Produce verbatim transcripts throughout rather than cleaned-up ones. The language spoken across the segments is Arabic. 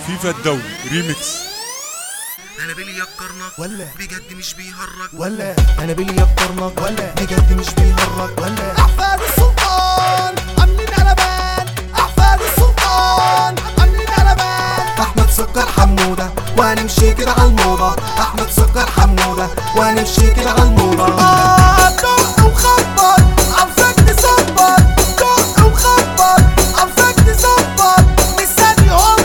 فيفا الدولي ريميكس. انا بيلي يكرنك ولا بجد مش بيهرج ولا انا بيلي يكرنك ولا بجد مش بيهرج ولا احفاد السلطان عاملين قلبان، احفاد السلطان عاملين قلبان. احمد سكر حموده وهنمشي كده على الموضه، احمد سكر حموده وهنمشي كده على الموضه. اه دق وخبط عاوزك تصبر، دق وخبط عاوزك تصبر. لساني هو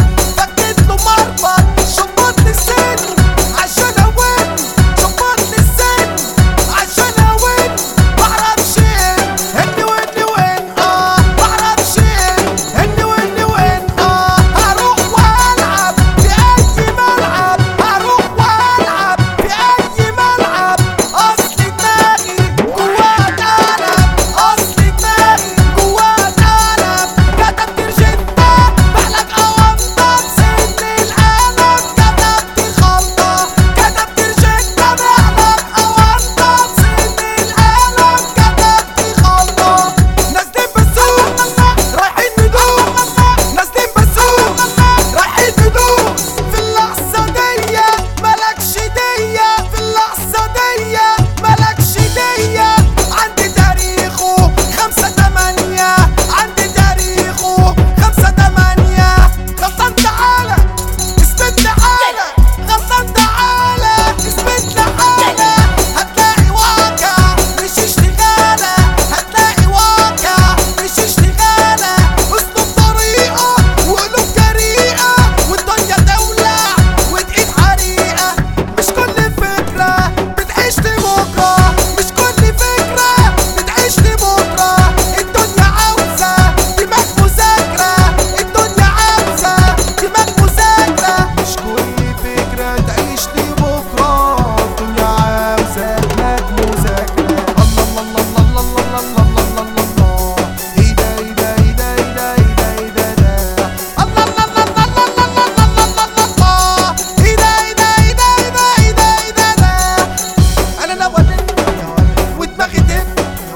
فكيت له مربط، شبط لي السن عشان اوين، شبط لي السن عشان اوين. معرفش ايه اني واني وين، اه معرفش ايه اني واني وين. اه هروح والعب في اي ملعب، هروح والعب في اي ملعب. اصل دماغي جواها قلب، اصل دماغي جواها قلب. كتبت رجيتا بحلق اوامضه بسن القلم، كتبت خلطه، كتبت رجيتا بحلق اوامضه بسن القلم، كتبت خلطه. نازلين بالسوق رايحين ندوس، نازلين بالسوق رايحين ندوس. في اللحظه دي مالكش ديه، في اللحظه دي مالكش ديه. عندي تاريخه خمسة تمانية، عندي تاريخه خمسة تمانية. غلطان تعالى اثبت تعالى، غلطان تعالى اثبت تعالى. هتلاقي واقع مش اشتغالة، هتلاقي واقع مش اشتغالة. اسلوب طريقة وقلوب جريئة، والدنيا تولع وايد حريقة. مش كل فكرة بتعيش لبكرة، مش كل فكرة بتعيش لبكرة. الدنيا عاوزة دماغ مذاكرة، الدنيا عاوزة دماغ مذاكرة. مش كل فكرة تعيش لبكرة، الدنيا عاوزة دماغ مذاكرة. الله الله الله الله الله الله الله الله. ايه ده ايه ده ايه ده ايه ده ايه ده ايه ده ده. الله الله الله الله الله الله الله الله. ايه ده ايه ده ايه ده ايه ده ايه ده ايه ده ده. انا نولت ودماغي دب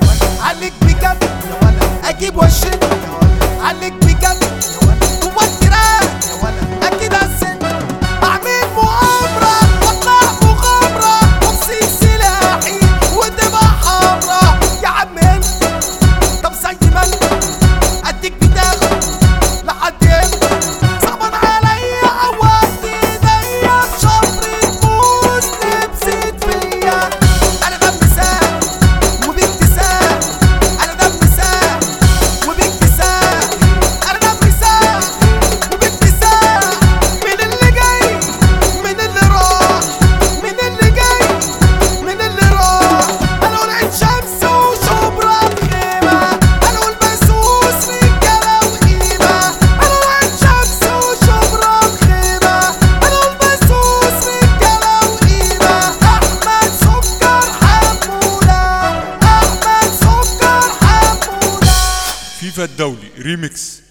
عليك بجد، اجيب وشك عليك بجد. هو التراك اكيد هسن، اعمل مؤامرة واطلع مغامرة وامسك سلاحي وتبقى حمرا. يا عم انت طب زي ما انت اديك بتاخد لحد امتى؟ صعبان عليا عودت ايديا بشفرة موس لبست فيا. انا دم ساق وبابتسام، انا دم ساق وبابتسام، انا دم ساق وبابتسام. من اللي جاي من اللي راح، من اللي جاي من اللي راح. انا ولعت شمس وشبرا بخيمة، انا والبسوس رجالة وقيمة. انا ولعت شمس وشبرا بخيمة، انا والبسوس رجالة وقيمة. احمد سكر حمودة، احمد سكر حمودة. فيفا الدولي ريميكس.